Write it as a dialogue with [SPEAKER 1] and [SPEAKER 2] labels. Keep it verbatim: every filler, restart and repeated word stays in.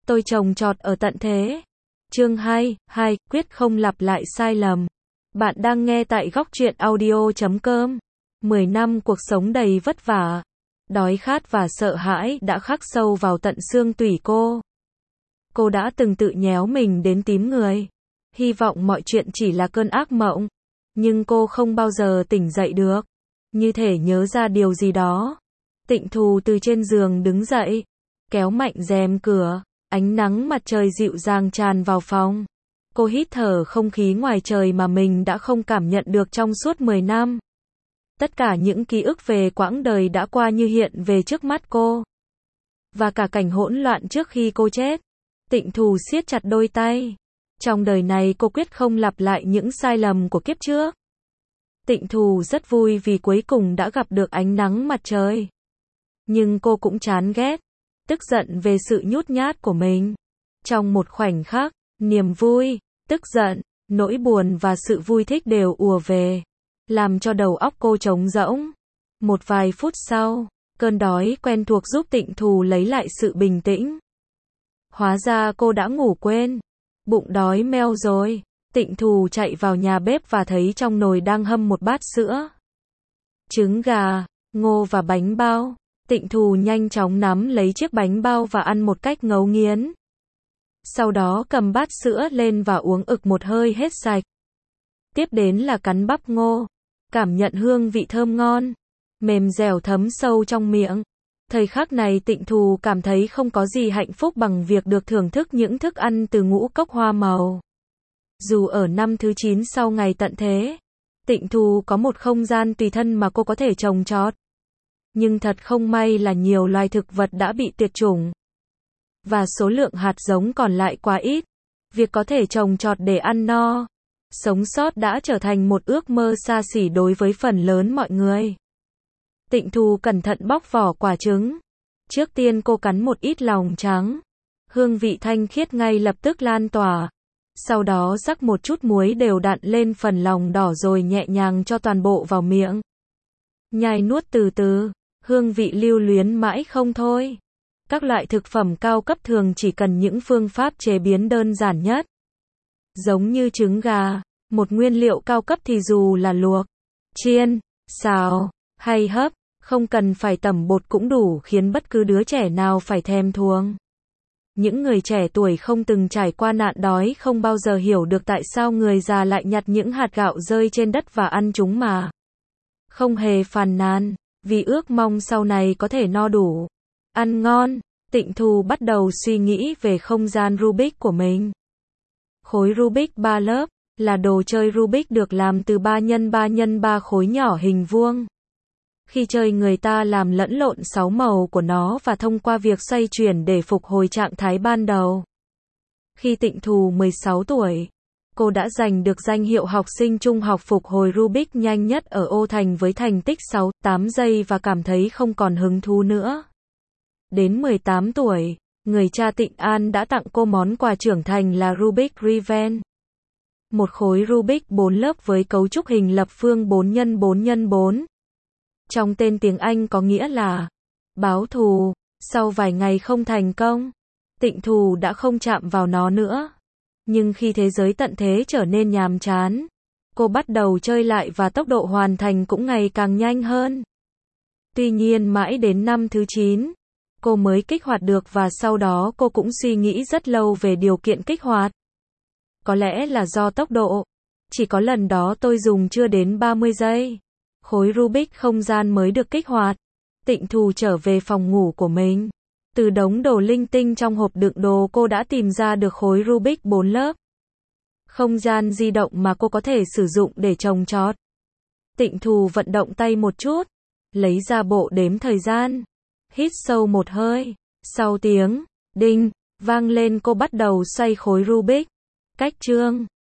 [SPEAKER 1] Tôi trồng trọt ở tận thế. Chương hai, hai, quyết không lặp lại sai lầm. Bạn đang nghe tại góc truyện audio chấm com. mười năm cuộc sống đầy vất vả, đói khát và sợ hãi đã khắc sâu vào tận xương tủy cô. Cô đã từng tự nhéo mình đến tím người, hy vọng mọi chuyện chỉ là cơn ác mộng. Nhưng cô không bao giờ tỉnh dậy được. Như thể nhớ ra điều gì đó, Tịnh Thù từ trên giường đứng dậy, kéo mạnh rèm cửa, ánh nắng mặt trời dịu dàng tràn vào phòng. Cô hít thở không khí ngoài trời mà mình đã không cảm nhận được trong suốt mười năm. Tất cả những ký ức về quãng đời đã qua như hiện về trước mắt cô. Và cả cảnh hỗn loạn trước khi cô chết. Tịnh Thù siết chặt đôi tay. Trong đời này cô quyết không lặp lại những sai lầm của kiếp trước. Tịnh Thù rất vui vì cuối cùng đã gặp được ánh nắng mặt trời. Nhưng cô cũng chán ghét, tức giận về sự nhút nhát của mình. Trong một khoảnh khắc, niềm vui, tức giận, nỗi buồn và sự vui thích đều ùa về, làm cho đầu óc cô trống rỗng. Một vài phút sau, cơn đói quen thuộc giúp Tịnh Thù lấy lại sự bình tĩnh. Hóa ra cô đã ngủ quên. Bụng đói meo rồi. Tịnh Thù chạy vào nhà bếp và thấy trong nồi đang hâm một bát sữa, trứng gà, ngô và bánh bao. Tịnh Thù nhanh chóng nắm lấy chiếc bánh bao và ăn một cách ngấu nghiến. Sau đó cầm bát sữa lên và uống ực một hơi hết sạch. Tiếp đến là cắn bắp ngô, cảm nhận hương vị thơm ngon, mềm dẻo thấm sâu trong miệng. Thời khắc này Tịnh Thù cảm thấy không có gì hạnh phúc bằng việc được thưởng thức những thức ăn từ ngũ cốc hoa màu. Dù ở năm thứ chín sau ngày tận thế, Tịnh Thù có một không gian tùy thân mà cô có thể trồng trọt. Nhưng thật không may là nhiều loài thực vật đã bị tuyệt chủng. Và số lượng hạt giống còn lại quá ít. Việc có thể trồng trọt để ăn no, sống sót đã trở thành một ước mơ xa xỉ đối với phần lớn mọi người. Tịnh Thù cẩn thận bóc vỏ quả trứng. Trước tiên cô cắn một ít lòng trắng. Hương vị thanh khiết ngay lập tức lan tỏa. Sau đó rắc một chút muối đều đặn lên phần lòng đỏ rồi nhẹ nhàng cho toàn bộ vào miệng. Nhai nuốt từ từ, hương vị lưu luyến mãi không thôi. Các loại thực phẩm cao cấp thường chỉ cần những phương pháp chế biến đơn giản nhất. Giống như trứng gà, một nguyên liệu cao cấp thì dù là luộc, chiên, xào, hay hấp, không cần phải tẩm bột cũng đủ khiến bất cứ đứa trẻ nào phải thèm thuồng. Những người trẻ tuổi không từng trải qua nạn đói không bao giờ hiểu được tại sao người già lại nhặt những hạt gạo rơi trên đất và ăn chúng mà không hề phàn nàn, vì ước mong sau này có thể no đủ, ăn ngon. Tịnh Thù bắt đầu suy nghĩ về không gian Rubik của mình. Khối Rubik ba lớp là đồ chơi Rubik được làm từ ba nhân ba nhân ba khối nhỏ hình vuông. Khi chơi người ta làm lẫn lộn sáu màu của nó và thông qua việc xoay chuyển để phục hồi trạng thái ban đầu. Khi Tịnh Thù mười sáu tuổi, cô đã giành được danh hiệu học sinh trung học phục hồi Rubik nhanh nhất ở Ô Thành với thành tích sáu tám giây và cảm thấy không còn hứng thú nữa. Đến mười tám tuổi, người cha Tịnh An đã tặng cô món quà trưởng thành là Rubik Revenge. Một khối Rubik bốn lớp với cấu trúc hình lập phương bốn nhân bốn nhân bốn. Trong tên tiếng Anh có nghĩa là báo thù. Sau vài ngày không thành công, Tịnh Thù đã không chạm vào nó nữa. Nhưng khi thế giới tận thế trở nên nhàm chán, cô bắt đầu chơi lại và tốc độ hoàn thành cũng ngày càng nhanh hơn. Tuy nhiên mãi đến năm thứ chín, cô mới kích hoạt được và sau đó cô cũng suy nghĩ rất lâu về điều kiện kích hoạt. Có lẽ là do tốc độ. Chỉ có lần đó tôi dùng chưa đến ba mươi giây. Khối Rubik không gian mới được kích hoạt. Tịnh Thù trở về phòng ngủ của mình. Từ đống đồ linh tinh trong hộp đựng đồ cô đã tìm ra được khối Rubik bốn lớp. Không gian di động mà cô có thể sử dụng để trồng trọt. Tịnh Thù vận động tay một chút. Lấy ra bộ đếm thời gian. Hít sâu một hơi. Sau tiếng đinh vang lên cô bắt đầu xoay khối Rubik. Cách chương